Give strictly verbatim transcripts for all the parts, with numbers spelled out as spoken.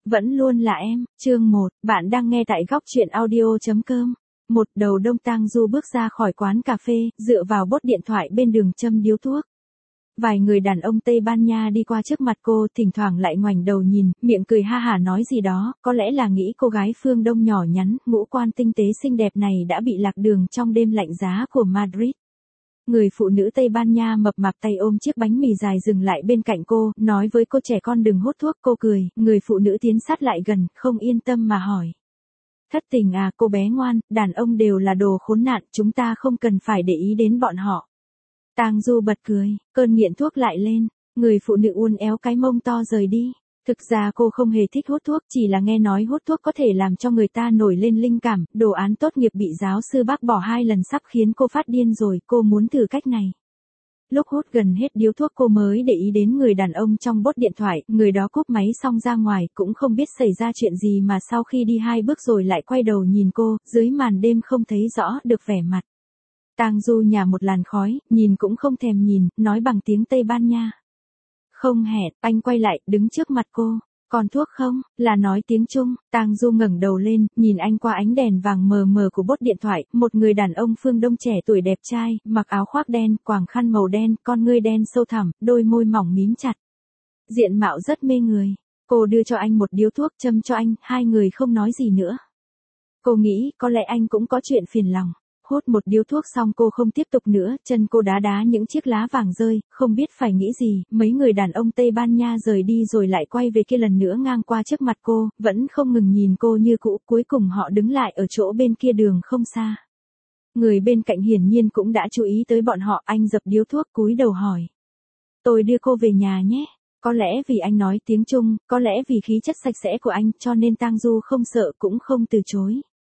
Vẫn luôn là em, chương một, bạn đang nghe tại góc truyện audio.com. Một đầu đông Tang Du bước ra khỏi quán cà phê, dựa vào bốt điện thoại bên đường châm điếu thuốc. Vài người đàn ông Tây Ban Nha đi qua trước mặt cô, thỉnh thoảng lại ngoảnh đầu nhìn, miệng cười ha hả nói gì đó, có lẽ là nghĩ cô gái phương Đông nhỏ nhắn, ngũ quan tinh tế xinh đẹp này đã bị lạc đường trong đêm lạnh giá của Madrid. Người phụ nữ Tây Ban Nha mập mạp tay ôm chiếc bánh mì dài dừng lại bên cạnh cô, nói với cô trẻ con đừng hút thuốc. Cô cười, người phụ nữ tiến sát lại gần, không yên tâm mà hỏi. Thất tình à, cô bé ngoan, đàn ông đều là đồ khốn nạn, chúng ta không cần phải để ý đến bọn họ. Tang Du bật cười, cơn nghiện thuốc lại lên, người phụ nữ uốn éo cái mông to rời đi. Thực ra cô không hề thích hút thuốc, chỉ là nghe nói hút thuốc có thể làm cho người ta nổi lên linh cảm, đồ án tốt nghiệp bị giáo sư bác bỏ hai lần sắp khiến cô phát điên rồi, cô muốn thử cách này. Lúc hút gần hết điếu thuốc cô mới để ý đến người đàn ông trong bốt điện thoại, người đó cúp máy xong ra ngoài, cũng không biết xảy ra chuyện gì mà sau khi đi hai bước rồi lại quay đầu nhìn cô, dưới màn đêm không thấy rõ được vẻ mặt. Tang Du nhả một làn khói, nhìn cũng không thèm nhìn, nói bằng tiếng Tây Ban Nha. Không hẹn, anh quay lại, đứng trước mặt cô. Còn thuốc không? Là nói tiếng Trung. Tang Du ngẩng đầu lên, nhìn anh qua ánh đèn vàng mờ mờ của bốt điện thoại, một người đàn ông phương Đông trẻ tuổi đẹp trai, mặc áo khoác đen, quàng khăn màu đen, con ngươi đen sâu thẳm, đôi môi mỏng mím chặt. Diện mạo rất mê người. Cô đưa cho anh một điếu thuốc châm cho anh, hai người không nói gì nữa. Cô nghĩ, có lẽ anh cũng có chuyện phiền lòng. Hút một điếu thuốc xong cô không tiếp tục nữa, chân cô đá đá những chiếc lá vàng rơi, không biết phải nghĩ gì, mấy người đàn ông Tây Ban Nha rời đi rồi lại quay về kia lần nữa ngang qua trước mặt cô, vẫn không ngừng nhìn cô như cũ, cuối cùng họ đứng lại ở chỗ bên kia đường không xa. Người bên cạnh hiển nhiên cũng đã chú ý tới bọn họ, anh dập điếu thuốc cúi đầu hỏi. Tôi đưa cô về nhà nhé. Có lẽ vì anh nói tiếng Trung, có lẽ vì khí chất sạch sẽ của anh, cho nên Tang Du không sợ cũng không từ chối.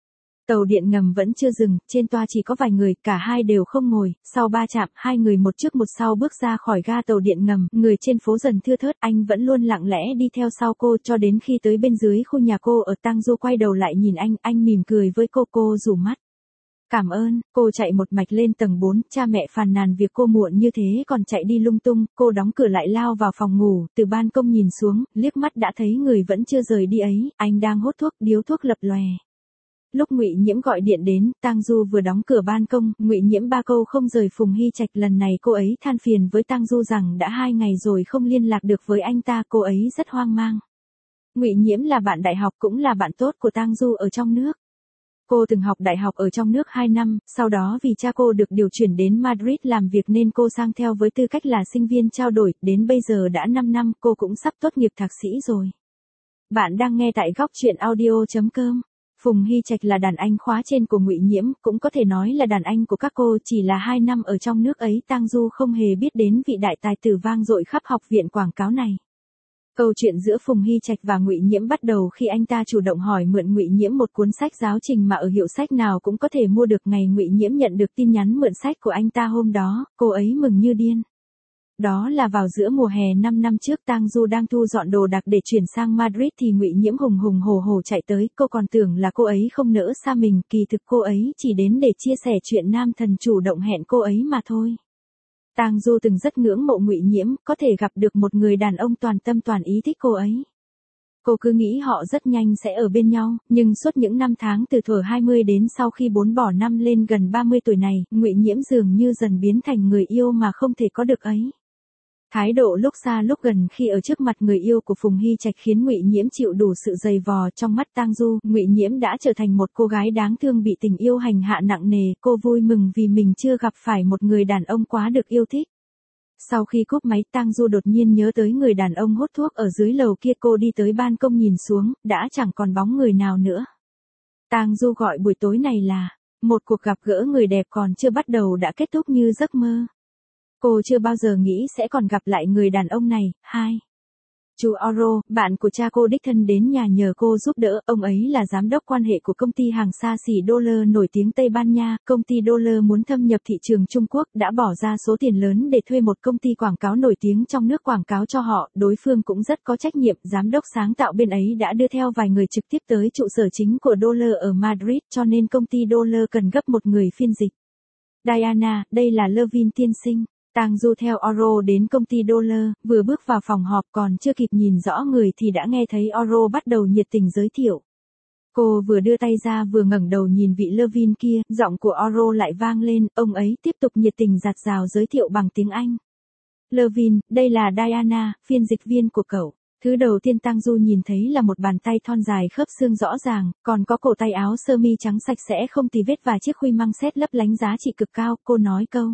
Tàu điện ngầm vẫn chưa dừng, trên toa chỉ có vài người, cả hai đều không ngồi, sau ba chạm, hai người một trước một sau bước ra khỏi ga tàu điện ngầm, người trên phố dần thưa thớt, anh vẫn luôn lặng lẽ đi theo sau cô cho đến khi tới bên dưới khu nhà cô ở. Tang Du quay đầu lại nhìn anh, anh mỉm cười với cô, cô rủ mắt. Cảm ơn, cô chạy một mạch lên tầng bốn, cha mẹ phàn nàn việc cô muộn như thế còn chạy đi lung tung, cô đóng cửa lại lao vào phòng ngủ, từ ban công nhìn xuống, liếc mắt đã thấy người vẫn chưa rời đi ấy, anh đang hút thuốc, điếu thuốc lập lòe. Lúc Ngụy Nhiễm gọi điện đến, Tang Du vừa đóng cửa ban công, Ngụy Nhiễm ba câu không rời Phùng Hy Trạch, lần này cô ấy than phiền với Tang Du rằng đã hai ngày rồi không liên lạc được với anh ta, cô ấy rất hoang mang. Ngụy Nhiễm là bạn đại học cũng là bạn tốt của Tang Du ở trong nước. Cô từng học đại học ở trong nước hai năm, sau đó vì cha cô được điều chuyển đến Madrid làm việc nên cô sang theo với tư cách là sinh viên trao đổi, đến bây giờ đã năm năm, cô cũng sắp tốt nghiệp thạc sĩ rồi. Bạn đang nghe tại góc truyện audio.com. Phùng Hy Trạch là đàn anh khóa trên của Ngụy Nhiễm, cũng có thể nói là đàn anh của các cô, chỉ là hai năm ở trong nước ấy Tang Du không hề biết đến vị đại tài tử vang dội khắp học viện quảng cáo này. Câu chuyện giữa Phùng Hy Trạch và Ngụy Nhiễm bắt đầu khi anh ta chủ động hỏi mượn Ngụy Nhiễm một cuốn sách giáo trình mà ở hiệu sách nào cũng có thể mua được. Ngày Ngụy Nhiễm nhận được tin nhắn mượn sách của anh ta hôm đó, cô ấy mừng như điên. Đó là vào giữa mùa hè năm năm trước, Tang Du đang thu dọn đồ đạc để chuyển sang Madrid thì Ngụy Nhiễm hùng hùng hổ hổ chạy tới, cô còn tưởng là cô ấy không nỡ xa mình, kỳ thực cô ấy chỉ đến để chia sẻ chuyện nam thần chủ động hẹn cô ấy mà thôi. Tang Du từng rất ngưỡng mộ Ngụy Nhiễm, có thể gặp được một người đàn ông toàn tâm toàn ý thích cô ấy. Cô cứ nghĩ họ rất nhanh sẽ ở bên nhau, nhưng suốt những năm tháng từ thuở hai mươi đến sau khi bốn bỏ năm lên gần ba mươi tuổi này, Ngụy Nhiễm dường như dần biến thành người yêu mà không thể có được ấy. Thái độ lúc xa lúc gần khi ở trước mặt người yêu của Phùng Hy Trạch khiến Ngụy Nhiễm chịu đủ sự dày vò. Trong mắt Tang Du, Ngụy Nhiễm đã trở thành một cô gái đáng thương bị tình yêu hành hạ nặng nề, cô vui mừng vì mình chưa gặp phải một người đàn ông quá được yêu thích. Sau khi cúp máy, Tang Du đột nhiên nhớ tới người đàn ông hút thuốc ở dưới lầu kia, cô đi tới ban công nhìn xuống, đã chẳng còn bóng người nào nữa. Tang Du gọi buổi tối này là một cuộc gặp gỡ người đẹp còn chưa bắt đầu đã kết thúc như giấc mơ. Cô chưa bao giờ nghĩ sẽ còn gặp lại người đàn ông này. Hai. Chú Oro, bạn của cha cô đích thân đến nhà nhờ cô giúp đỡ, ông ấy là giám đốc quan hệ của công ty hàng xa xỉ Dollar nổi tiếng Tây Ban Nha, công ty Dollar muốn thâm nhập thị trường Trung Quốc, đã bỏ ra số tiền lớn để thuê một công ty quảng cáo nổi tiếng trong nước quảng cáo cho họ, đối phương cũng rất có trách nhiệm, giám đốc sáng tạo bên ấy đã đưa theo vài người trực tiếp tới trụ sở chính của Dollar ở Madrid, cho nên công ty Dollar cần gấp một người phiên dịch. Diana, đây là Levin tiên sinh. Tang Du theo Oro đến công ty Dollar, vừa bước vào phòng họp còn chưa kịp nhìn rõ người thì đã nghe thấy Oro bắt đầu nhiệt tình giới thiệu. Cô vừa đưa tay ra vừa ngẩng đầu nhìn vị Levin kia, giọng của Oro lại vang lên, ông ấy tiếp tục nhiệt tình dạt dào giới thiệu bằng tiếng Anh. Levin, đây là Diana, phiên dịch viên của cậu. Thứ đầu tiên Tang Du nhìn thấy là một bàn tay thon dài khớp xương rõ ràng, còn có cổ tay áo sơ mi trắng sạch sẽ không tì vết và chiếc khuy măng xét lấp lánh giá trị cực cao. Cô nói câu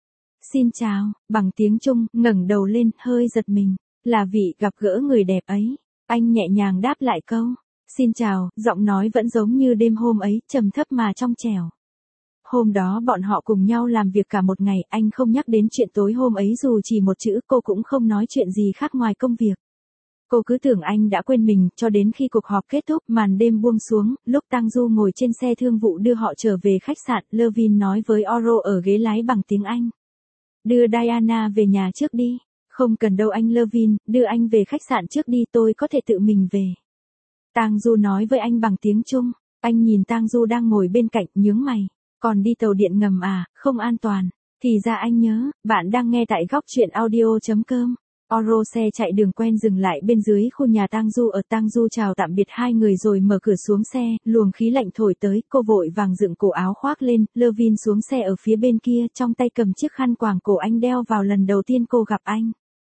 xin chào, bằng tiếng Trung, ngẩng đầu lên, hơi giật mình. Là vị gặp gỡ người đẹp ấy. Anh nhẹ nhàng đáp lại câu xin chào, giọng nói vẫn giống như đêm hôm ấy, trầm thấp mà trong trẻo. Hôm đó bọn họ cùng nhau làm việc cả một ngày, anh không nhắc đến chuyện tối hôm ấy dù chỉ một chữ, cô cũng không nói chuyện gì khác ngoài công việc. Cô cứ tưởng anh đã quên mình, cho đến khi cuộc họp kết thúc, màn đêm buông xuống, lúc Tang Du ngồi trên xe thương vụ đưa họ trở về khách sạn, Levin nói với Oro ở ghế lái bằng tiếng Anh. Đưa Diana về nhà trước đi. Không cần đâu anh Levin, đưa anh về khách sạn trước đi, tôi có thể tự mình về. Tang Du nói với anh bằng tiếng Trung. Anh nhìn Tang Du đang ngồi bên cạnh, nhướng mày. Còn đi tàu điện ngầm à, không an toàn. Thì ra anh nhớ, bạn đang nghe tại góc truyện audio chấm com. Oro xe chạy đường quen dừng lại bên dưới khu nhà Tang Du ở. Tang Du chào tạm biệt hai người rồi mở cửa xuống xe, luồng khí lạnh thổi tới, cô vội vàng dựng cổ áo khoác lên. Levin xuống xe ở phía bên kia, trong tay cầm chiếc khăn quàng cổ anh đeo vào lần đầu tiên cô gặp anh.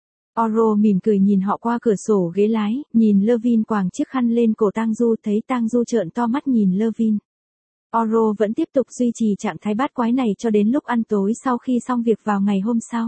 Oro mỉm cười nhìn họ qua cửa sổ ghế lái, nhìn Levin quàng chiếc khăn lên cổ Tang Du, thấy Tang Du trợn to mắt nhìn Levin. Oro vẫn tiếp tục duy trì trạng thái bát quái này cho đến lúc ăn tối sau khi xong việc vào ngày hôm sau.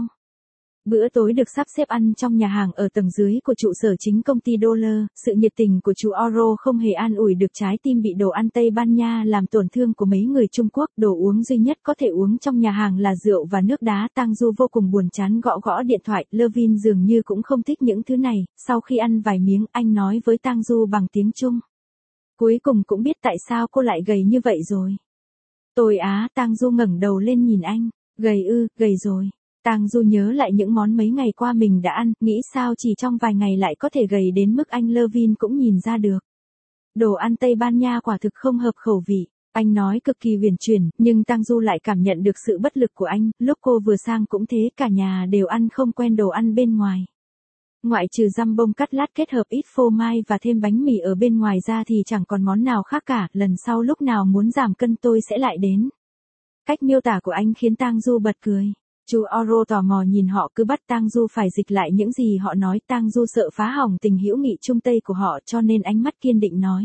Bữa tối được sắp xếp ăn trong nhà hàng ở tầng dưới của trụ sở chính công ty Dollar. Sự nhiệt tình của chú Oro không hề an ủi được trái tim bị đồ ăn Tây Ban Nha làm tổn thương của mấy người Trung Quốc. Đồ uống duy nhất có thể uống trong nhà hàng là rượu và nước đá. Tang Du vô cùng buồn chán gõ gõ điện thoại. Levin dường như cũng không thích những thứ này. Sau khi ăn vài miếng, anh nói với Tang Du bằng tiếng Trung. Cuối cùng cũng biết tại sao cô lại gầy như vậy rồi. Tôi á, Tang Du ngẩng đầu lên nhìn anh. Gầy ư, gầy rồi. Tang Du nhớ lại những món mấy ngày qua mình đã ăn, nghĩ sao chỉ trong vài ngày lại có thể gầy đến mức anh Levin cũng nhìn ra được. Đồ ăn Tây Ban Nha quả thực không hợp khẩu vị. Anh nói cực kỳ huyền chuyển, nhưng Tang Du lại cảm nhận được sự bất lực của anh. Lúc cô vừa sang cũng thế, cả nhà đều ăn không quen đồ ăn bên ngoài. Ngoại trừ jambon cắt lát kết hợp ít phô mai và thêm bánh mì ở bên ngoài ra thì chẳng còn món nào khác cả. Lần sau lúc nào muốn giảm cân tôi sẽ lại đến. Cách miêu tả của anh khiến Tang Du bật cười. Chú Oro tò mò nhìn họ, cứ bắt Tang Du phải dịch lại những gì họ nói. Tang Du sợ phá hỏng tình hữu nghị Trung Tây của họ cho nên ánh mắt kiên định nói.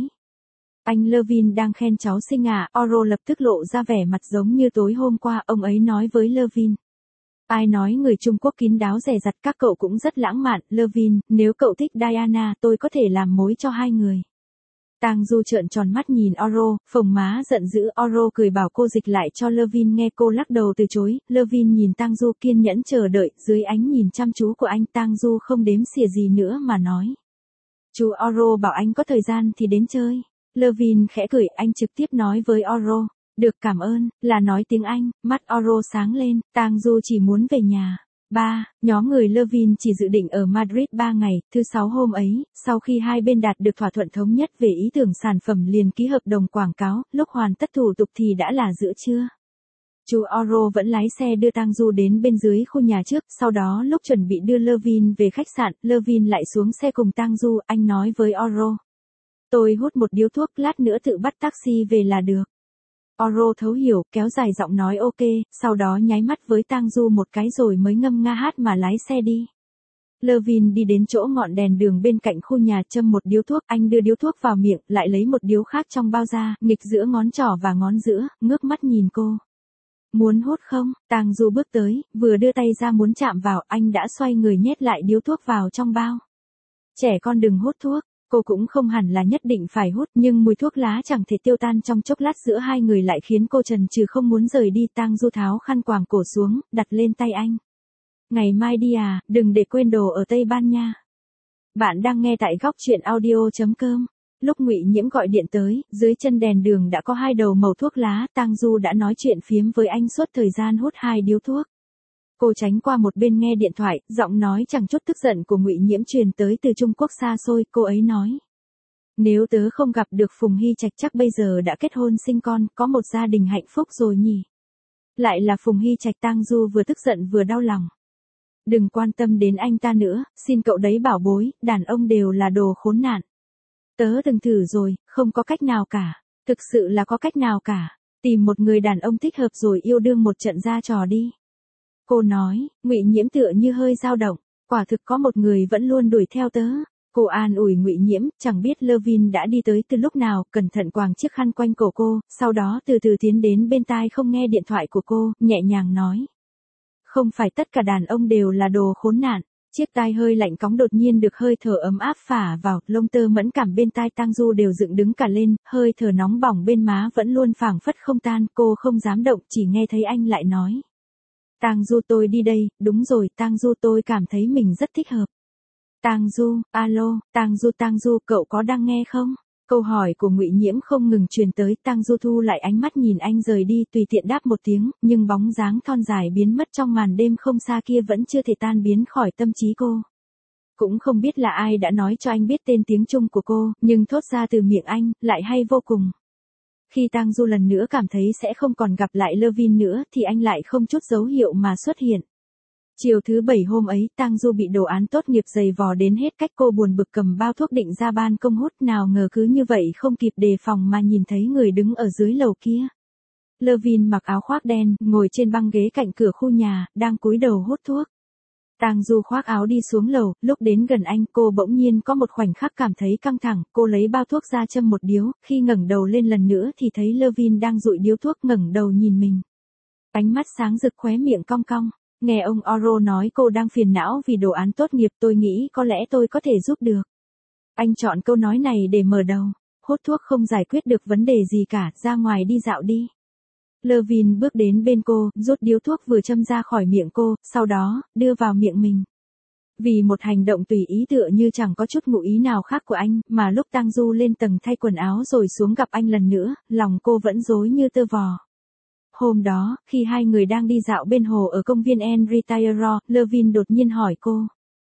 Anh Levin đang khen cháu xinh à? Oro lập tức lộ ra vẻ mặt giống như tối hôm qua, ông ấy nói với Levin. Ai nói người Trung Quốc kín đáo dè dặt, các cậu cũng rất lãng mạn. Levin, nếu cậu thích Diana, tôi có thể làm mối cho hai người. Tang Du trợn tròn mắt nhìn Oro, phồng má giận dữ. Oro cười bảo cô dịch lại cho Levin nghe, cô lắc đầu từ chối. Levin nhìn Tang Du kiên nhẫn chờ đợi, dưới ánh nhìn chăm chú của anh Tang Du không đếm xỉa gì nữa mà nói. Chú Oro bảo anh có thời gian thì đến chơi. Levin khẽ cười, anh trực tiếp nói với Oro. Được, cảm ơn, là nói tiếng Anh. Mắt Oro sáng lên, Tang Du chỉ muốn về nhà. ba. Nhóm người Levin chỉ dự định ở Madrid ba ngày. Thứ sáu hôm ấy, sau khi hai bên đạt được thỏa thuận thống nhất về ý tưởng sản phẩm liền ký hợp đồng quảng cáo, lúc hoàn tất thủ tục thì đã là giữa trưa. Chú Oro vẫn lái xe đưa Tang Du đến bên dưới khu nhà trước, sau đó lúc chuẩn bị đưa Levin về khách sạn, Levin lại xuống xe cùng Tang Du, anh nói với Oro. Tôi hút một điếu thuốc, lát nữa tự bắt taxi về là được. Oro thấu hiểu, kéo dài giọng nói ok, sau đó nháy mắt với Tang Du một cái rồi mới ngâm nga hát mà lái xe đi. Levin đi đến chỗ ngọn đèn đường bên cạnh khu nhà châm một điếu thuốc, anh đưa điếu thuốc vào miệng, lại lấy một điếu khác trong bao ra, nghịch giữa ngón trỏ và ngón giữa, ngước mắt nhìn cô. Muốn hút không? Tang Du bước tới, vừa đưa tay ra muốn chạm vào, anh đã xoay người nhét lại điếu thuốc vào trong bao. Trẻ con đừng hút thuốc. Cô cũng không hẳn là nhất định phải hút, nhưng mùi thuốc lá chẳng thể tiêu tan trong chốc lát giữa hai người lại khiến cô chần chừ không muốn rời đi. Tang Du tháo khăn quàng cổ xuống, đặt lên tay anh. Ngày mai đi à, đừng để quên đồ ở Tây Ban Nha. Bạn đang nghe tại góc truyện audio chấm com. Lúc Ngụy Nhiễm gọi điện tới, dưới chân đèn đường đã có hai đầu mẩu thuốc lá. Tang Du đã nói chuyện phiếm với anh suốt thời gian hút hai điếu thuốc. Cô tránh qua một bên nghe điện thoại, giọng nói chẳng chút tức giận của Ngụy Nhiễm truyền tới từ Trung Quốc xa xôi, cô ấy nói. Nếu tớ không gặp được Phùng Hy Trạch chắc bây giờ đã kết hôn sinh con, có một gia đình hạnh phúc rồi nhỉ. Lại là Phùng Hy Trạch. Tang Du vừa tức giận vừa đau lòng. Đừng quan tâm đến anh ta nữa, xin cậu đấy bảo bối, đàn ông đều là đồ khốn nạn. Tớ từng thử rồi, không có cách nào cả. Thực sự là có cách nào cả. Tìm một người đàn ông thích hợp rồi yêu đương một trận ra trò đi. Cô nói, Ngụy Nhiễm tựa như hơi dao động. Quả thực có một người vẫn luôn đuổi theo tớ. Cô an ủi Ngụy Nhiễm, chẳng biết Levin đã đi tới từ lúc nào, cẩn thận quàng chiếc khăn quanh cổ cô, sau đó từ từ tiến đến bên tai không nghe điện thoại của cô, nhẹ nhàng nói. Không phải tất cả đàn ông đều là đồ khốn nạn. Chiếc tai hơi lạnh cóng đột nhiên được hơi thở ấm áp phả vào, lông tơ mẫn cảm bên tai Tang Du đều dựng đứng cả lên, hơi thở nóng bỏng bên má vẫn luôn phảng phất không tan, cô không dám động, chỉ nghe thấy anh lại nói. Tang Du tôi đi đây, đúng rồi, Tang Du tôi cảm thấy mình rất thích hợp. Tang Du, alo, Tang Du Tang Du cậu có đang nghe không? Câu hỏi của Ngụy Nhiễm không ngừng truyền tới, Tang Du thu lại ánh mắt nhìn anh rời đi, tùy tiện đáp một tiếng, nhưng bóng dáng thon dài biến mất trong màn đêm không xa kia vẫn chưa thể tan biến khỏi tâm trí cô. Cũng không biết là ai đã nói cho anh biết tên tiếng Trung của cô, nhưng thốt ra từ miệng anh, lại hay vô cùng. Khi Tang Du lần nữa cảm thấy sẽ không còn gặp lại Levin nữa, thì anh lại không chút dấu hiệu mà xuất hiện. Chiều thứ bảy hôm ấy, Tang Du bị đồ án tốt nghiệp dày vò đến hết cách, cô buồn bực cầm bao thuốc định ra ban công hút, nào ngờ cứ như vậy không kịp đề phòng mà nhìn thấy người đứng ở dưới lầu kia. Levin mặc áo khoác đen, ngồi trên băng ghế cạnh cửa khu nhà, đang cúi đầu hút thuốc. Tang Du khoác áo đi xuống lầu, lúc đến gần anh, cô bỗng nhiên có một khoảnh khắc cảm thấy căng thẳng, cô lấy bao thuốc ra châm một điếu, khi ngẩng đầu lên lần nữa thì thấy Levin đang dụi điếu thuốc ngẩng đầu nhìn mình. Ánh mắt sáng rực, khóe miệng cong cong. Nghe ông Oro nói cô đang phiền não vì đồ án tốt nghiệp, tôi nghĩ có lẽ tôi có thể giúp được. Anh chọn câu nói này để mở đầu. Hút thuốc không giải quyết được vấn đề gì cả, ra ngoài đi dạo đi. Levin bước đến bên cô, rút điếu thuốc vừa châm ra khỏi miệng cô, sau đó, đưa vào miệng mình. Vì một hành động tùy ý tựa như chẳng có chút ngụ ý nào khác của anh, mà lúc Tang Du lên tầng thay quần áo rồi xuống gặp anh lần nữa, lòng cô vẫn rối như tơ vò. Hôm đó, khi hai người đang đi dạo bên hồ ở công viên El Retiro, Levin đột nhiên hỏi cô.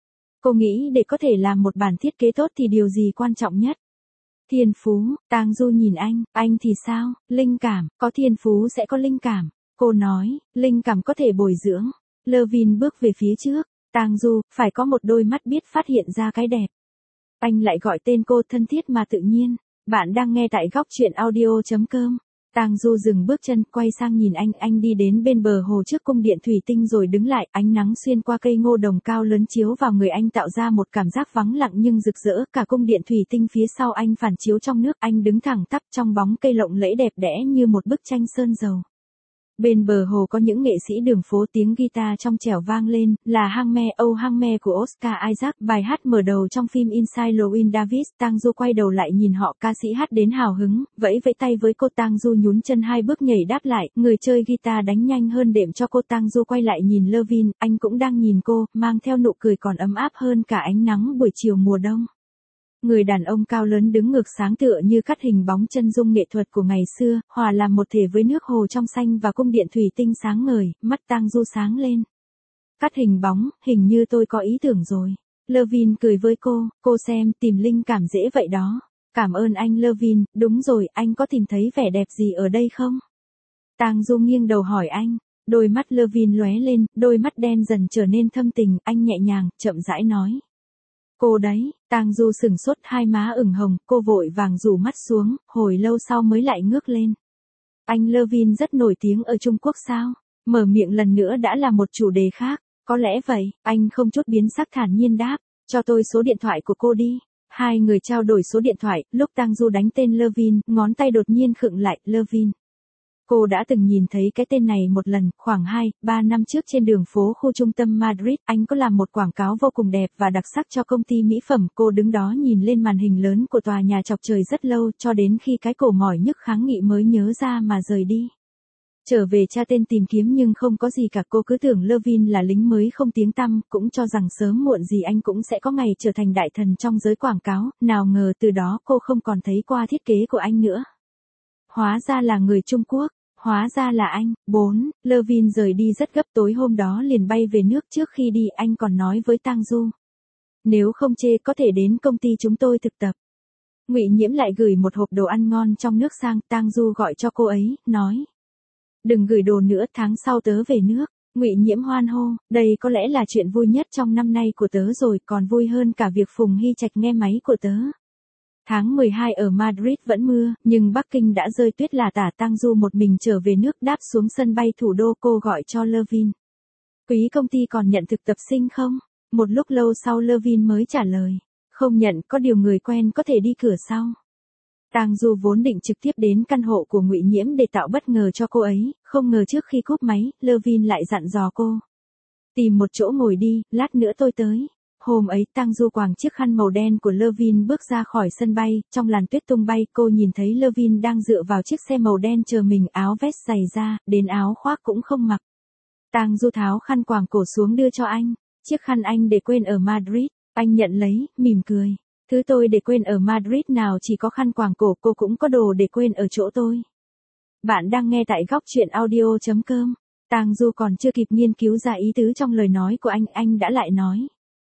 Cô nghĩ để có thể làm một bản thiết kế tốt thì điều gì quan trọng nhất? Thiên phú, Tang Du nhìn anh, anh thì sao? Linh cảm, có thiên phú sẽ có linh cảm. Cô nói, linh cảm có thể bồi dưỡng. Levin bước về phía trước, Tang Du, phải có một đôi mắt biết phát hiện ra cái đẹp. Anh lại gọi tên cô thân thiết mà tự nhiên. Bạn đang nghe tại góc truyện audio chấm com. Tang Du dừng bước chân, quay sang nhìn anh, anh đi đến bên bờ hồ trước cung điện thủy tinh rồi đứng lại, ánh nắng xuyên qua cây ngô đồng cao lớn chiếu vào người anh tạo ra một cảm giác vắng lặng nhưng rực rỡ, cả cung điện thủy tinh phía sau anh phản chiếu trong nước, anh đứng thẳng tắp trong bóng cây lộng lẫy đẹp đẽ như một bức tranh sơn dầu. Bên bờ hồ có những nghệ sĩ đường phố, tiếng guitar trong trẻo vang lên, là Hang Me, Oh Hang Me của Oscar Isaac, bài hát mở đầu trong phim Inside Llewyn Davis. Tang Du quay đầu lại nhìn họ, ca sĩ hát đến hào hứng, vẫy vẫy tay với cô. Tang Du nhún chân hai bước nhảy đáp lại, người chơi guitar đánh nhanh hơn đệm cho cô. Tang Du quay lại nhìn Levin, anh cũng đang nhìn cô, mang theo nụ cười còn ấm áp hơn cả ánh nắng buổi chiều mùa đông. Người đàn ông cao lớn đứng ngược sáng tựa như cắt hình bóng chân dung nghệ thuật của ngày xưa, hòa làm một thể với nước hồ trong xanh và cung điện thủy tinh sáng ngời, mắt Tang Du sáng lên. Cắt hình bóng, hình như tôi có ý tưởng rồi. Levin cười với cô, cô xem, tìm linh cảm dễ vậy đó. Cảm ơn anh Levin, đúng rồi, anh có tìm thấy vẻ đẹp gì ở đây không? Tang Du nghiêng đầu hỏi anh, đôi mắt Levin lóe lên, đôi mắt đen dần trở nên thâm tình, anh nhẹ nhàng, chậm rãi nói. Cô đấy, Tang Du sừng sốt, hai má ửng hồng, cô vội vàng rủ mắt xuống, hồi lâu sau mới lại ngước lên. Anh Levin rất nổi tiếng ở Trung Quốc sao? Mở miệng lần nữa đã là một chủ đề khác, có lẽ vậy, anh không chút biến sắc thản nhiên đáp, cho tôi số điện thoại của cô đi. Hai người trao đổi số điện thoại, lúc Tang Du đánh tên Levin, ngón tay đột nhiên khựng lại, Levin. Cô đã từng nhìn thấy cái tên này một lần, khoảng hai, ba năm trước trên đường phố khu trung tâm Madrid, anh có làm một quảng cáo vô cùng đẹp và đặc sắc cho công ty mỹ phẩm, cô đứng đó nhìn lên màn hình lớn của tòa nhà chọc trời rất lâu, cho đến khi cái cổ mỏi nhức kháng nghị mới nhớ ra mà rời đi. Trở về tra tên tìm kiếm nhưng không có gì cả, cô cứ tưởng Levin là lính mới không tiếng tăm, cũng cho rằng sớm muộn gì anh cũng sẽ có ngày trở thành đại thần trong giới quảng cáo, nào ngờ từ đó cô không còn thấy qua thiết kế của anh nữa. Hóa ra là người Trung Quốc. Hóa ra là anh. bốn. Levin rời đi rất gấp, tối hôm đó liền bay về nước. Trước khi đi anh còn nói với Tang Du. Nếu không chê có thể đến công ty chúng tôi thực tập. Ngụy Nhiễm lại gửi một hộp đồ ăn ngon trong nước sang, Tang Du gọi cho cô ấy, nói. Đừng gửi đồ nữa, tháng sau tớ về nước. Ngụy Nhiễm hoan hô, đây có lẽ là chuyện vui nhất trong năm nay của tớ rồi, còn vui hơn cả việc Phùng Hy Trạch nghe máy của tớ. Tháng mười hai ở Madrid vẫn mưa, nhưng Bắc Kinh đã rơi tuyết là tả. Tang Du một mình trở về nước, đáp xuống sân bay thủ đô, cô gọi cho Levin. Quý công ty còn nhận thực tập sinh không? Một lúc lâu sau Levin mới trả lời. Không nhận, có điều người quen có thể đi cửa sau. Tang Du vốn định trực tiếp đến căn hộ của Ngụy Nhiễm để tạo bất ngờ cho cô ấy, không ngờ trước khi cúp máy, Levin lại dặn dò cô. Tìm một chỗ ngồi đi, lát nữa tôi tới. Hôm ấy Tang Du quàng chiếc khăn màu đen của Levin bước ra khỏi sân bay, trong làn tuyết tung bay cô nhìn thấy Levin đang dựa vào chiếc xe màu đen chờ mình, áo vest giày da, đến áo khoác cũng không mặc. Tang Du tháo khăn quàng cổ xuống đưa cho anh, chiếc khăn anh để quên ở Madrid, anh nhận lấy, mỉm cười. Thứ tôi để quên ở Madrid nào chỉ có khăn quàng cổ, cô cũng có đồ để quên ở chỗ tôi. Bạn đang nghe tại góc truyện audio chấm com. Tang Du còn chưa kịp nghiên cứu ra ý tứ trong lời nói của anh, anh đã lại nói.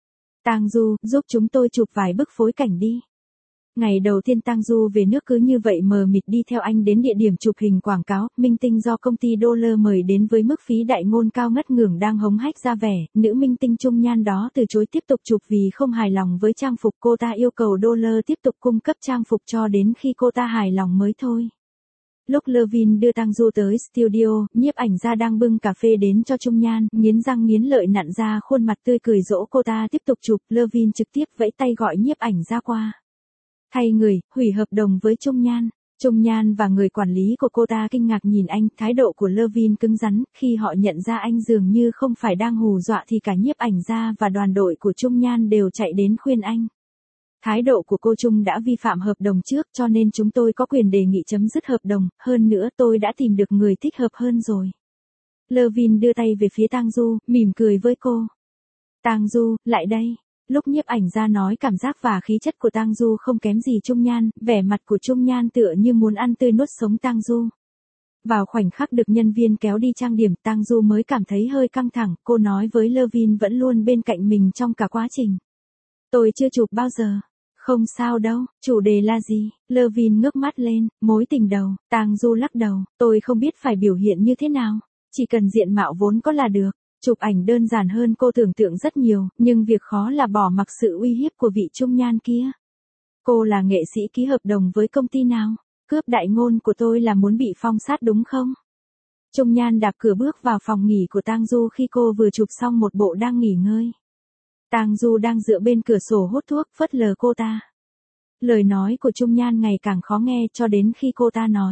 Tang Du, giúp chúng tôi chụp vài bức phối cảnh đi. Ngày đầu tiên Tang Du về nước cứ như vậy mờ mịt đi theo anh đến địa điểm chụp hình quảng cáo, minh tinh do công ty Dollar mời đến với mức phí đại ngôn cao ngất ngưởng đang hống hách ra vẻ, nữ minh tinh Trung Nhan đó từ chối tiếp tục chụp vì không hài lòng với trang phục, cô ta yêu cầu Dollar tiếp tục cung cấp trang phục cho đến khi cô ta hài lòng mới thôi. Lúc Levin đưa Tang Du tới studio, nhiếp ảnh gia đang bưng cà phê đến cho Trung Nhan, nghiến răng nghiến lợi nặn ra khuôn mặt tươi cười dỗ cô ta tiếp tục chụp, Levin trực tiếp vẫy tay gọi nhiếp ảnh gia qua. Thay người, hủy hợp đồng với Trung Nhan. Trung Nhan và người quản lý của cô ta kinh ngạc nhìn anh, thái độ của Levin cứng rắn, khi họ nhận ra anh dường như không phải đang hù dọa thì cả nhiếp ảnh gia và đoàn đội của Trung Nhan đều chạy đến khuyên anh. Thái độ của cô Trung đã vi phạm hợp đồng trước cho nên chúng tôi có quyền đề nghị chấm dứt hợp đồng, hơn nữa tôi đã tìm được người thích hợp hơn rồi. Levin đưa tay về phía Tang Du, mỉm cười với cô. Tang Du, lại đây. Lúc nhiếp ảnh gia nói cảm giác và khí chất của Tang Du không kém gì Trung Nhan, vẻ mặt của Trung Nhan tựa như muốn ăn tươi nuốt sống Tang Du. Vào khoảnh khắc được nhân viên kéo đi trang điểm, Tang Du mới cảm thấy hơi căng thẳng, cô nói với Levin vẫn luôn bên cạnh mình trong cả quá trình. Tôi chưa chụp bao giờ. Không sao đâu, chủ đề là gì? Levin ngước mắt lên, mối tình đầu. Tang Du lắc đầu, tôi không biết phải biểu hiện như thế nào. Chỉ cần diện mạo vốn có là được. Chụp ảnh đơn giản hơn cô tưởng tượng rất nhiều, nhưng việc khó là bỏ mặc sự uy hiếp của vị Trung Nhan kia. Cô là nghệ sĩ ký hợp đồng với công ty nào? Cướp đại ngôn của tôi là muốn bị phong sát đúng không? Trung Nhan đạp cửa bước vào phòng nghỉ của Tang Du khi cô vừa chụp xong một bộ đang nghỉ ngơi. Tang Du đang dựa bên cửa sổ hút thuốc, phớt lờ cô ta. Lời nói của Trung Nhan ngày càng khó nghe cho đến khi cô ta nói.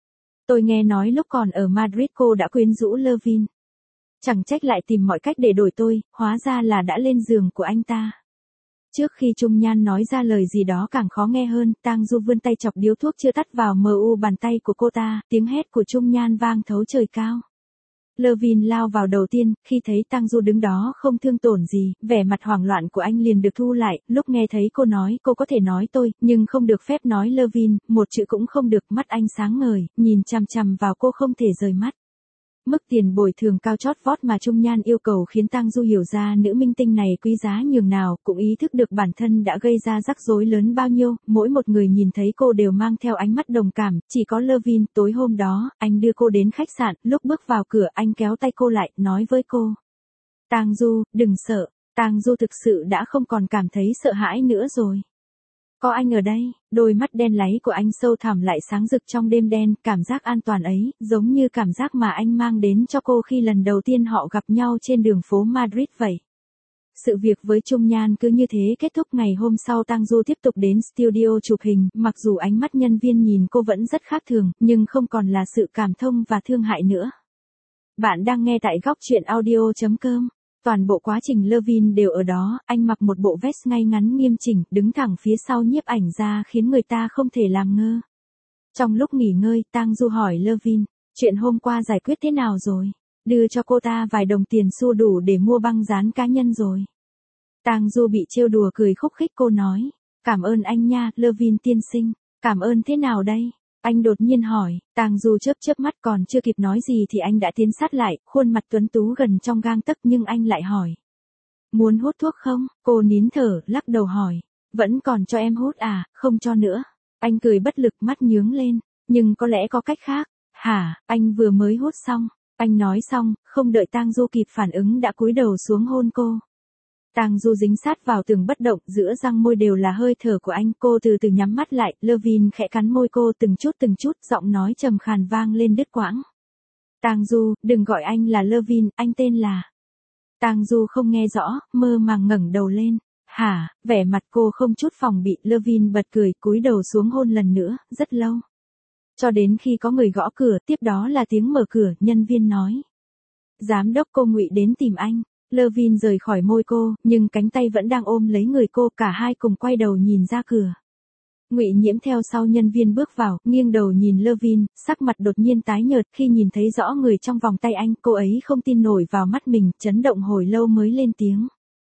Tôi nghe nói lúc còn ở Madrid cô đã quyến rũ Levin. Chẳng trách lại tìm mọi cách để đổi tôi, hóa ra là đã lên giường của anh ta. Trước khi Trung Nhan nói ra lời gì đó càng khó nghe hơn, Tang Du vươn tay chọc điếu thuốc chưa tắt vào mờ u bàn tay của cô ta, tiếng hét của Trung Nhan vang thấu trời cao. Levin lao vào đầu tiên, khi thấy Tang Du đứng đó không thương tổn gì, vẻ mặt hoảng loạn của anh liền được thu lại, lúc nghe thấy cô nói cô có thể nói tôi, nhưng không được phép nói Levin, một chữ cũng không được, mắt anh sáng ngời, nhìn chằm chằm vào cô không thể rời mắt. Mức tiền bồi thường cao chót vót mà Trung Nhan yêu cầu khiến Tang Du hiểu ra nữ minh tinh này quý giá nhường nào, cũng ý thức được bản thân đã gây ra rắc rối lớn bao nhiêu, mỗi một người nhìn thấy cô đều mang theo ánh mắt đồng cảm, chỉ có Levin. Tối hôm đó, anh đưa cô đến khách sạn, lúc bước vào cửa anh kéo tay cô lại, nói với cô. Tang Du, đừng sợ. Tang Du thực sự đã không còn cảm thấy sợ hãi nữa rồi. Có anh ở đây, đôi mắt đen láy của anh sâu thẳm lại sáng rực trong đêm đen, cảm giác an toàn ấy, giống như cảm giác mà anh mang đến cho cô khi lần đầu tiên họ gặp nhau trên đường phố Madrid vậy. Sự việc với Trung Nhan cứ như thế kết thúc. Ngày hôm sau Tang Du tiếp tục đến studio chụp hình, mặc dù ánh mắt nhân viên nhìn cô vẫn rất khác thường, nhưng không còn là sự cảm thông và thương hại nữa. Bạn đang nghe tại góc truyện audio chấm com. Toàn bộ quá trình Levin đều ở đó, anh mặc một bộ vest ngay ngắn nghiêm chỉnh, đứng thẳng phía sau nhiếp ảnh ra khiến người ta không thể làm ngơ. Trong lúc nghỉ ngơi, Tang Du hỏi Levin, chuyện hôm qua giải quyết thế nào rồi? Đưa cho cô ta vài đồng tiền xu đủ để mua băng dán cá nhân rồi. Tang Du bị trêu đùa cười khúc khích, cô nói, cảm ơn anh nha, Levin tiên sinh. Cảm ơn thế nào đây? Anh đột nhiên hỏi. Tang Du chớp chớp mắt, còn chưa kịp nói gì thì anh đã tiến sát lại, khuôn mặt tuấn tú gần trong gang tấc, nhưng anh lại hỏi. Muốn hút thuốc không? Cô nín thở, lắc đầu hỏi. Vẫn còn cho em hút à? Không cho nữa. Anh cười bất lực, mắt nhướng lên. Nhưng có lẽ có cách khác. Hả? Anh vừa mới hút xong. Anh nói xong, không đợi Tang Du kịp phản ứng đã cúi đầu xuống hôn cô. Tang Du dính sát vào tường bất động, giữa răng môi đều là hơi thở của anh, cô từ từ nhắm mắt lại, Levin khẽ cắn môi cô từng chút từng chút, giọng nói trầm khàn vang lên đứt quãng. Tang Du, đừng gọi anh là Levin, anh tên là... Tang Du không nghe rõ, mơ màng ngẩng đầu lên. Hả, vẻ mặt cô không chút phòng bị, Levin bật cười, cúi đầu xuống hôn lần nữa, rất lâu. Cho đến khi có người gõ cửa, tiếp đó là tiếng mở cửa, nhân viên nói. Giám đốc cô Ngụy đến tìm anh. Levin rời khỏi môi cô, nhưng cánh tay vẫn đang ôm lấy người cô, cả hai cùng quay đầu nhìn ra cửa. Ngụy Nhiễm theo sau nhân viên bước vào, nghiêng đầu nhìn Levin, sắc mặt đột nhiên tái nhợt khi nhìn thấy rõ người trong vòng tay anh, cô ấy không tin nổi vào mắt mình, chấn động hồi lâu mới lên tiếng.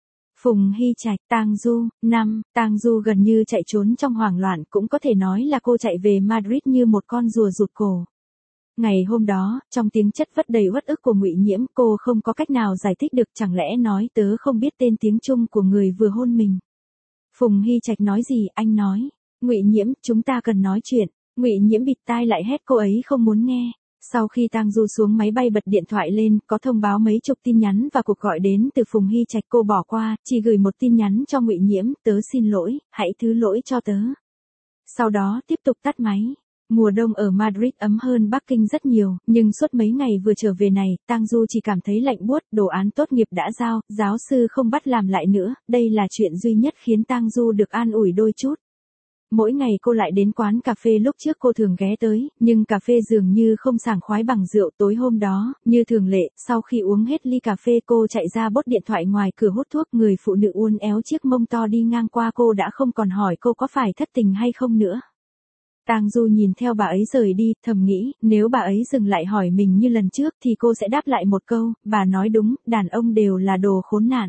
Phùng Hy Trạch, Tang Du, năm, Tang Du gần như chạy trốn trong hoảng loạn, cũng có thể nói là cô chạy về Madrid như một con rùa rụt cổ. Ngày hôm đó, trong tiếng chất vất đầy uất ức của Ngụy Nhiễm, cô không có cách nào giải thích được, chẳng lẽ nói tớ không biết tên tiếng Trung của người vừa hôn mình. Phùng Hy Trạch nói gì, anh nói. Ngụy Nhiễm, chúng ta cần nói chuyện. Ngụy Nhiễm bịt tai lại hét, cô ấy không muốn nghe. Sau khi Tang Du xuống máy bay bật điện thoại lên, có thông báo mấy chục tin nhắn và cuộc gọi đến từ Phùng Hy Trạch, cô bỏ qua, chỉ gửi một tin nhắn cho Ngụy Nhiễm, tớ xin lỗi, hãy thứ lỗi cho tớ. Sau đó tiếp tục tắt máy. Mùa đông ở Madrid ấm hơn Bắc Kinh rất nhiều, nhưng suốt mấy ngày vừa trở về này, Tang Du chỉ cảm thấy lạnh buốt, đồ án tốt nghiệp đã giao, giáo sư không bắt làm lại nữa, đây là chuyện duy nhất khiến Tang Du được an ủi đôi chút. Mỗi ngày cô lại đến quán cà phê lúc trước cô thường ghé tới, nhưng cà phê dường như không sảng khoái bằng rượu. Tối hôm đó, như thường lệ, sau khi uống hết ly cà phê cô chạy ra bốt điện thoại ngoài cửa hút thuốc, người phụ nữ uốn éo chiếc mông to đi ngang qua cô đã không còn hỏi cô có phải thất tình hay không nữa. Tang Du nhìn theo bà ấy rời đi, thầm nghĩ, nếu bà ấy dừng lại hỏi mình như lần trước thì cô sẽ đáp lại một câu, bà nói đúng, đàn ông đều là đồ khốn nạn.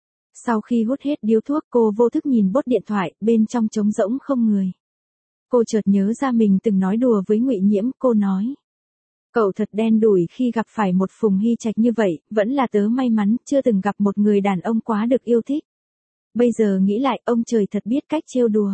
Sau khi hút hết điếu thuốc cô vô thức nhìn bốt điện thoại, bên trong trống rỗng không người. Cô chợt nhớ ra mình từng nói đùa với Ngụy Nhiễm, cô nói. Cậu thật đen đủi khi gặp phải một Phùng Hy Trạch như vậy, vẫn là tớ may mắn, chưa từng gặp một người đàn ông quá được yêu thích. Bây giờ nghĩ lại, ông trời thật biết cách trêu đùa.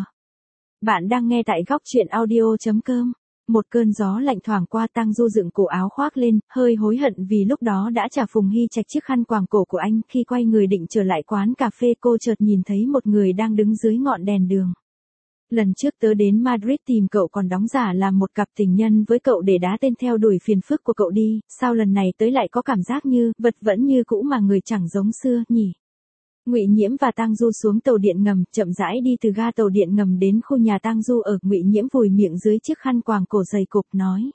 Bạn đang nghe tại góc truyện audio chấm com. Một cơn gió lạnh thoảng qua, Tang Du dựng cổ áo khoác lên, hơi hối hận vì lúc đó đã trả Phùng Hy Trạch chiếc khăn quàng cổ của anh. Khi quay người định trở lại quán cà phê cô chợt nhìn thấy một người đang đứng dưới ngọn đèn đường. Lần trước tớ đến Madrid tìm cậu còn đóng giả làm một cặp tình nhân với cậu để đá tên theo đuổi phiền phức của cậu đi, sao lần này tới lại có cảm giác như, vật vẫn như cũ mà người chẳng giống xưa, nhỉ? Ngụy Nhiễm và Tang Du xuống tàu điện ngầm, chậm rãi đi từ ga tàu điện ngầm đến khu nhà Tang Du ở. Ngụy Nhiễm vùi miệng dưới chiếc khăn quàng cổ dày cộp nói.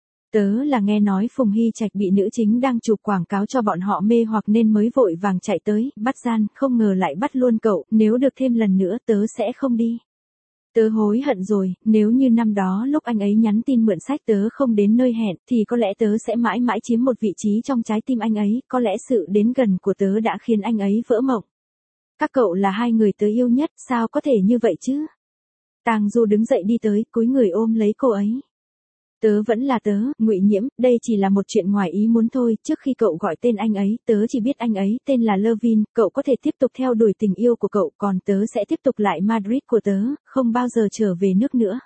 Tớ là nghe nói Phùng Hy Trạch bị nữ chính đang chụp quảng cáo cho bọn họ mê hoặc nên mới vội vàng chạy tới, bắt gian, không ngờ lại bắt luôn cậu, nếu được thêm lần nữa tớ sẽ không đi. Tớ hối hận rồi, nếu như năm đó lúc anh ấy nhắn tin mượn sách tớ không đến nơi hẹn, thì có lẽ tớ sẽ mãi mãi chiếm một vị trí trong trái tim anh ấy, có lẽ sự đến gần của tớ đã khiến anh ấy vỡ mộng. Các cậu là hai người tớ yêu nhất, sao có thể như vậy chứ? Tang Du đứng dậy đi tới, cúi người ôm lấy cô ấy. Tớ vẫn là tớ, Ngụy Nhiễm, đây chỉ là một chuyện ngoài ý muốn thôi, trước khi cậu gọi tên anh ấy, tớ chỉ biết anh ấy tên là Levin, cậu có thể tiếp tục theo đuổi tình yêu của cậu, còn tớ sẽ tiếp tục lại Madrid của tớ, không bao giờ trở về nước nữa.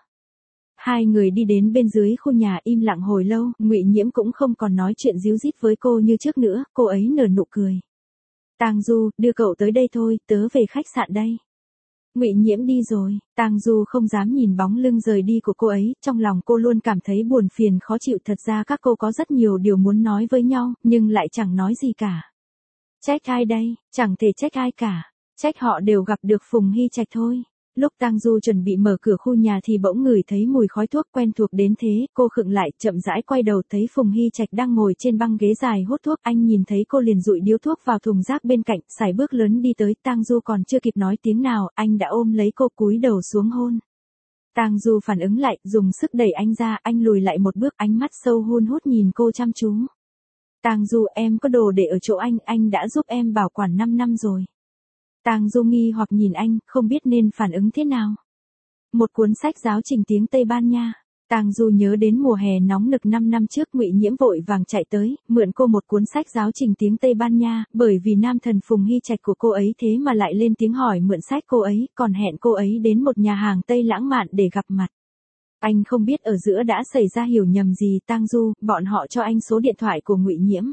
Hai người đi đến bên dưới khu nhà im lặng hồi lâu, Ngụy Nhiễm cũng không còn nói chuyện díu dít với cô như trước nữa, cô ấy nở nụ cười. Tang Du, đưa cậu tới đây thôi, tớ về khách sạn đây. Ngụy Nhiễm đi rồi, Tang Du không dám nhìn bóng lưng rời đi của cô ấy, trong lòng cô luôn cảm thấy buồn phiền khó chịu, thật ra các cô có rất nhiều điều muốn nói với nhau, nhưng lại chẳng nói gì cả. Trách ai đây, chẳng thể trách ai cả, trách họ đều gặp được Phùng Hy Trạch thôi. Lúc Tang Du chuẩn bị mở cửa khu nhà thì bỗng ngửi thấy mùi khói thuốc quen thuộc đến thế, cô khựng lại, chậm rãi quay đầu thấy Phùng Hy Trạch đang ngồi trên băng ghế dài hút thuốc, anh nhìn thấy cô liền dụi điếu thuốc vào thùng rác bên cạnh, sải bước lớn đi tới, Tang Du còn chưa kịp nói tiếng nào, anh đã ôm lấy cô cúi đầu xuống hôn. Tang Du phản ứng lại, dùng sức đẩy anh ra, anh lùi lại một bước, ánh mắt sâu hun hút nhìn cô chăm chú. Tang Du, em có đồ để ở chỗ anh, anh đã giúp em bảo quản năm năm rồi. Tang Du nghi hoặc nhìn anh, không biết nên phản ứng thế nào. Một cuốn sách giáo trình tiếng Tây Ban Nha. Tang Du nhớ đến mùa hè nóng nực năm năm trước, Ngụy Nhiễm vội vàng chạy tới, mượn cô một cuốn sách giáo trình tiếng Tây Ban Nha, bởi vì nam thần Phùng Hy Trạch của cô ấy thế mà lại lên tiếng hỏi mượn sách cô ấy, còn hẹn cô ấy đến một nhà hàng Tây lãng mạn để gặp mặt. Anh không biết ở giữa đã xảy ra hiểu nhầm gì. Tang Du, bọn họ cho anh số điện thoại của Ngụy Nhiễm.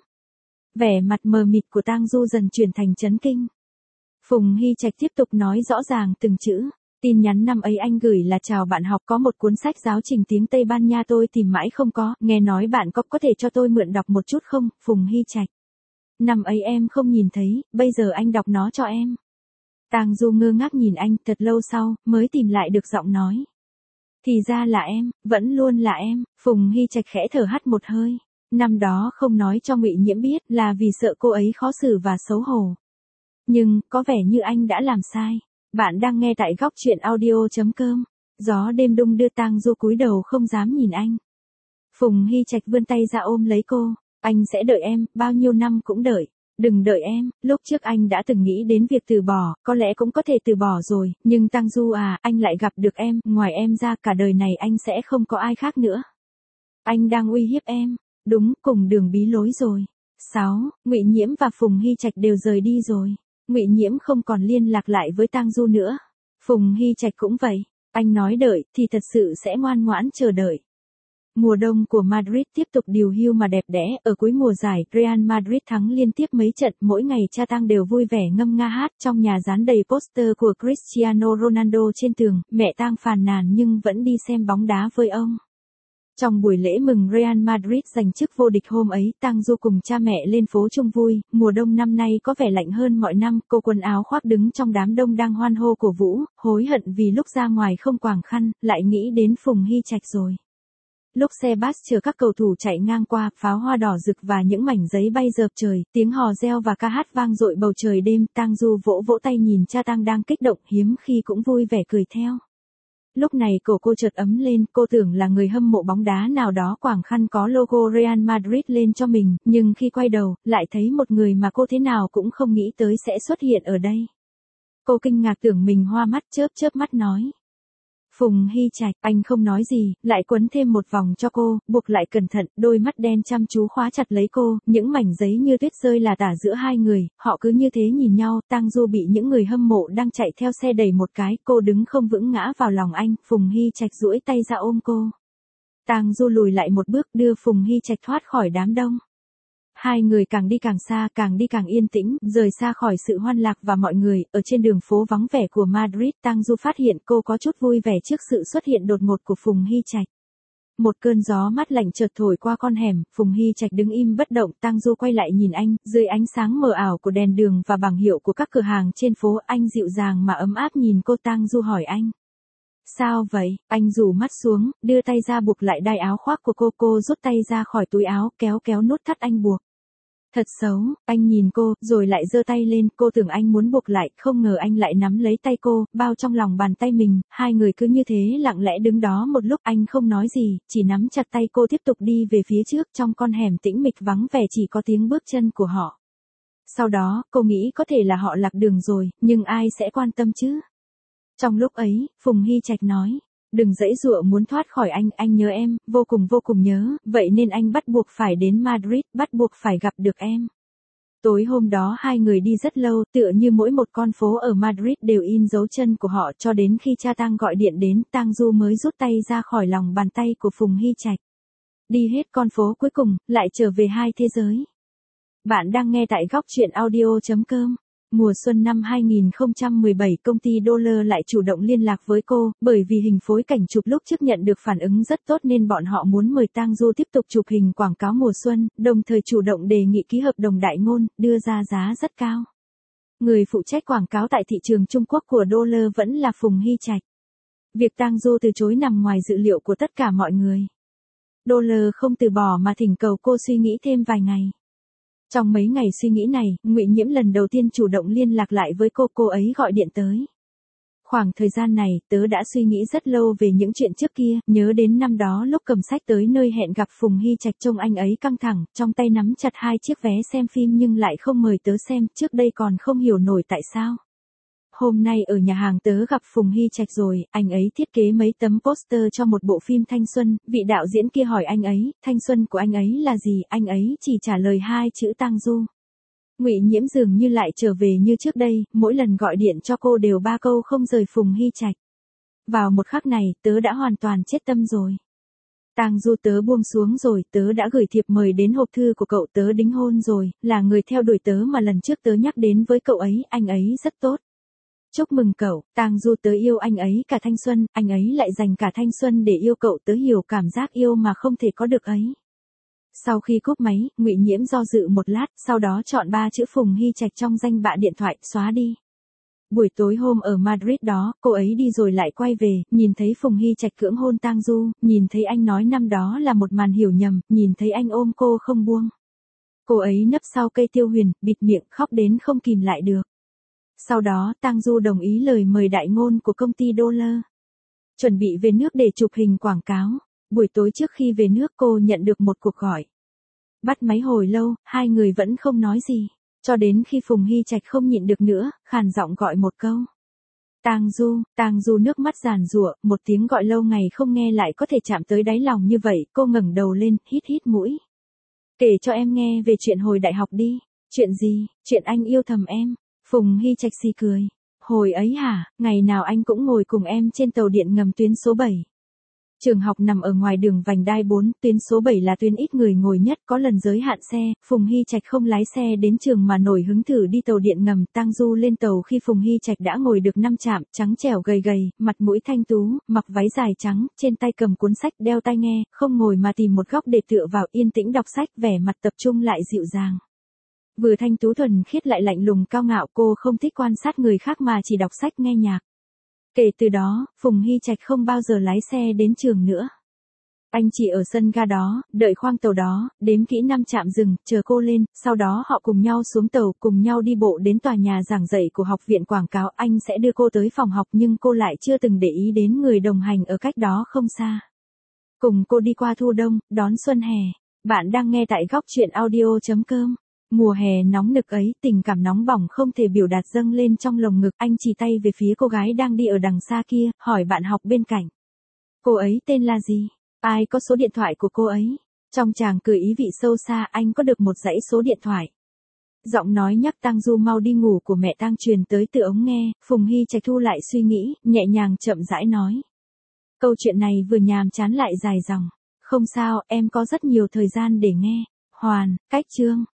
Vẻ mặt mờ mịt của Tang Du dần chuyển thành chấn kinh. Phùng Hy Trạch tiếp tục nói rõ ràng từng chữ. Tin nhắn năm ấy anh gửi là chào bạn học, có một cuốn sách giáo trình tiếng Tây Ban Nha tôi tìm mãi không có, nghe nói bạn có có thể cho tôi mượn đọc một chút không, Phùng Hy Trạch. Năm ấy em không nhìn thấy, bây giờ anh đọc nó cho em. Tang Du ngơ ngác nhìn anh, thật lâu sau, mới tìm lại được giọng nói. Thì ra là em, vẫn luôn là em. Phùng Hy Trạch khẽ thở hắt một hơi. Năm đó không nói cho Ngụy Nhiễm biết là vì sợ cô ấy khó xử và xấu hổ. Nhưng, có vẻ như anh đã làm sai. Bạn đang nghe tại góc truyện audio.com. Gió đêm đung đưa. Tang Du cúi đầu không dám nhìn anh. Phùng Hy Trạch vươn tay ra ôm lấy cô. Anh sẽ đợi em, bao nhiêu năm cũng đợi. Đừng đợi em, lúc trước anh đã từng nghĩ đến việc từ bỏ, có lẽ cũng có thể từ bỏ rồi, nhưng Tang Du à, anh lại gặp được em, ngoài em ra cả đời này anh sẽ không có ai khác nữa. Anh đang uy hiếp em, đúng, cùng đường bí lối rồi. sáu. Ngụy Nhiễm và Phùng Hy Trạch đều rời đi rồi. Ngụy Nhiễm không còn liên lạc lại với Tang Du nữa. Phùng Hy Trạch cũng vậy, anh nói đợi thì thật sự sẽ ngoan ngoãn chờ đợi. Mùa đông của Madrid tiếp tục điều hưu mà đẹp đẽ, ở cuối mùa giải, Real Madrid thắng liên tiếp mấy trận, mỗi ngày cha Tang đều vui vẻ ngâm nga hát, trong nhà dán đầy poster của Cristiano Ronaldo trên tường, mẹ Tang phàn nàn nhưng vẫn đi xem bóng đá với ông. Trong buổi lễ mừng Real Madrid giành chức vô địch hôm ấy, Tang Du cùng cha mẹ lên phố chung vui, mùa đông năm nay có vẻ lạnh hơn mọi năm, cô quần áo khoác đứng trong đám đông đang hoan hô cổ vũ, hối hận vì lúc ra ngoài không quàng khăn, lại nghĩ đến Phùng Hy Trạch rồi. Lúc xe bus chở các cầu thủ chạy ngang qua, pháo hoa đỏ rực và những mảnh giấy bay dợp trời, tiếng hò reo và ca hát vang dội bầu trời đêm, Tang Du vỗ vỗ tay nhìn cha Tang đang kích động, hiếm khi cũng vui vẻ cười theo. Lúc này cổ cô chợt ấm lên, cô tưởng là người hâm mộ bóng đá nào đó quàng khăn có logo Real Madrid lên cho mình, nhưng khi quay đầu, lại thấy một người mà cô thế nào cũng không nghĩ tới sẽ xuất hiện ở đây. Cô kinh ngạc tưởng mình hoa mắt, chớp chớp mắt nói. Phùng Hy Trạch, anh không nói gì, lại quấn thêm một vòng cho cô, buộc lại cẩn thận, đôi mắt đen chăm chú khóa chặt lấy cô, những mảnh giấy như tuyết rơi là tả giữa hai người, họ cứ như thế nhìn nhau, Tang Du bị những người hâm mộ đang chạy theo xe đẩy một cái, cô đứng không vững ngã vào lòng anh, Phùng Hy Trạch duỗi tay ra ôm cô. Tang Du lùi lại một bước đưa Phùng Hy Trạch thoát khỏi đám đông. Hai người càng đi càng xa, càng đi càng yên tĩnh, rời xa khỏi sự hoan lạc và mọi người, ở trên đường phố vắng vẻ của Madrid, Tang Du phát hiện cô có chút vui vẻ trước sự xuất hiện đột ngột của Phùng Hy Trạch. Một cơn gió mát lạnh chợt thổi qua con hẻm, Phùng Hy Trạch đứng im bất động, Tang Du quay lại nhìn anh, dưới ánh sáng mờ ảo của đèn đường và bảng hiệu của các cửa hàng trên phố, anh dịu dàng mà ấm áp nhìn cô. Tang Du hỏi anh. Sao vậy? Anh rủ mắt xuống, đưa tay ra buộc lại đai áo khoác của cô, cô rút tay ra khỏi túi áo, kéo kéo nút thắt anh buộc. Thật xấu, anh nhìn cô, rồi lại giơ tay lên, cô tưởng anh muốn buộc lại, không ngờ anh lại nắm lấy tay cô, bao trong lòng bàn tay mình, hai người cứ như thế lặng lẽ đứng đó một lúc, anh không nói gì, chỉ nắm chặt tay cô tiếp tục đi về phía trước, trong con hẻm tĩnh mịch vắng vẻ chỉ có tiếng bước chân của họ. Sau đó, cô nghĩ có thể là họ lạc đường rồi, nhưng ai sẽ quan tâm chứ? Trong lúc ấy, Phùng Hy Trạch nói. Đừng giãy giụa muốn thoát khỏi anh, anh nhớ em, vô cùng vô cùng nhớ, vậy nên anh bắt buộc phải đến Madrid, bắt buộc phải gặp được em. Tối hôm đó hai người đi rất lâu, tựa như mỗi một con phố ở Madrid đều in dấu chân của họ, cho đến khi cha Tang gọi điện đến, Tang Du mới rút tay ra khỏi lòng bàn tay của Phùng Hy Trạch. Đi hết con phố cuối cùng, lại trở về hai thế giới. Bạn đang nghe tại góc truyện audio.com. Mùa xuân năm hai nghìn không trăm mười bảy, công ty Dollar lại chủ động liên lạc với cô, bởi vì hình phối cảnh chụp lúc trước nhận được phản ứng rất tốt nên bọn họ muốn mời Tang Du tiếp tục chụp hình quảng cáo mùa xuân, đồng thời chủ động đề nghị ký hợp đồng đại ngôn, đưa ra giá rất cao. Người phụ trách quảng cáo tại thị trường Trung Quốc của Dollar vẫn là Phùng Hy Trạch. Việc Tang Du từ chối nằm ngoài dự liệu của tất cả mọi người. Dollar không từ bỏ mà thỉnh cầu cô suy nghĩ thêm vài ngày. Trong mấy ngày suy nghĩ này, Ngụy Nhiễm lần đầu tiên chủ động liên lạc lại với cô, cô ấy gọi điện tới. Khoảng thời gian này, tớ đã suy nghĩ rất lâu về những chuyện trước kia, nhớ đến năm đó lúc cầm sách tới nơi hẹn gặp Phùng Hy Trạch, trông anh ấy căng thẳng, trong tay nắm chặt hai chiếc vé xem phim nhưng lại không mời tớ xem, trước đây còn không hiểu nổi tại sao. Hôm nay ở nhà hàng tớ gặp Phùng Hy Trạch rồi, anh ấy thiết kế mấy tấm poster cho một bộ phim thanh xuân, vị đạo diễn kia hỏi anh ấy, thanh xuân của anh ấy là gì, anh ấy chỉ trả lời hai chữ Tang Du. Ngụy Nhiễm dường như lại trở về như trước đây, mỗi lần gọi điện cho cô đều ba câu không rời Phùng Hy Trạch. vào một khắc này, tớ đã hoàn toàn chết tâm rồi. Tang Du, tớ buông xuống rồi, tớ đã gửi thiệp mời đến hộp thư của cậu, tớ đính hôn rồi, là người theo đuổi tớ mà lần trước tớ nhắc đến với cậu ấy, anh ấy rất tốt. Chúc mừng cậu, Tang Du, tớ yêu anh ấy cả thanh xuân, anh ấy lại dành cả thanh xuân để yêu cậu, tớ hiểu cảm giác yêu mà không thể có được ấy. Sau khi cúp máy, Ngụy Nhiễm do dự một lát, sau đó chọn ba chữ Phùng Hy Trạch trong danh bạ điện thoại, xóa đi. Buổi tối hôm ở Madrid đó, cô ấy đi rồi lại quay về, nhìn thấy Phùng Hy Trạch cưỡng hôn Tang Du, nhìn thấy anh nói năm đó là một màn hiểu nhầm, nhìn thấy anh ôm cô không buông. Cô ấy nấp sau cây tiêu huyền, bịt miệng, khóc đến không kìm lại được. Sau đó, Tang Du đồng ý lời mời đại ngôn của công ty Dollar. Chuẩn bị về nước để chụp hình quảng cáo. Buổi tối trước khi về nước cô nhận được một cuộc gọi. Bắt máy hồi lâu, hai người vẫn không nói gì. Cho đến khi Phùng Hy Trạch không nhịn được nữa, khàn giọng gọi một câu. Tang Du, Tang Du nước mắt giàn giụa, một tiếng gọi lâu ngày không nghe lại có thể chạm tới đáy lòng như vậy, cô ngẩng đầu lên, hít hít mũi. Kể cho em nghe về chuyện hồi đại học đi. Chuyện gì? Chuyện anh yêu thầm em. Phùng Hy Trạch xì cười. Hồi ấy hả, ngày nào anh cũng ngồi cùng em trên tàu điện ngầm tuyến số bảy. Trường học nằm ở ngoài đường vành đai bốn, tuyến số bảy là tuyến ít người ngồi nhất, có lần giới hạn xe, Phùng Hy Trạch không lái xe đến trường mà nổi hứng thử đi tàu điện ngầm. Tang Du lên tàu khi Phùng Hy Trạch đã ngồi được năm chạm, trắng trẻo gầy gầy, mặt mũi thanh tú, mặc váy dài trắng, trên tay cầm cuốn sách, đeo tai nghe, không ngồi mà tìm một góc để tựa vào, yên tĩnh đọc sách, vẻ mặt tập trung lại dịu dàng. Vừa thanh tú thuần khiết lại lạnh lùng cao ngạo, cô không thích quan sát người khác mà chỉ đọc sách nghe nhạc. Kể từ đó, Phùng Hy Trạch không bao giờ lái xe đến trường nữa. Anh chỉ ở sân ga đó, đợi khoang tàu đó, đếm kỹ năm trạm dừng, chờ cô lên, sau đó họ cùng nhau xuống tàu, cùng nhau đi bộ đến tòa nhà giảng dạy của học viện quảng cáo. Anh sẽ đưa cô tới phòng học nhưng cô lại chưa từng để ý đến người đồng hành ở cách đó không xa. Cùng cô đi qua thu đông, đón xuân hè. Bạn đang nghe tại góc truyện audio chấm com. Mùa hè nóng nực ấy, tình cảm nóng bỏng không thể biểu đạt dâng lên trong lồng ngực, anh chỉ tay về phía cô gái đang đi ở đằng xa kia, hỏi bạn học bên cạnh. Cô ấy tên là gì? Ai có số điện thoại của cô ấy? Trong chàng cười ý vị sâu xa, anh có được một dãy số điện thoại. Giọng nói nhắc Tang Du mau đi ngủ của mẹ Tang truyền tới từ ống nghe, Phùng Hy Trạch thu lại suy nghĩ, nhẹ nhàng chậm rãi nói. Câu chuyện này vừa nhàm chán lại dài dòng. Không sao, em có rất nhiều thời gian để nghe. Hoàn, cách chương.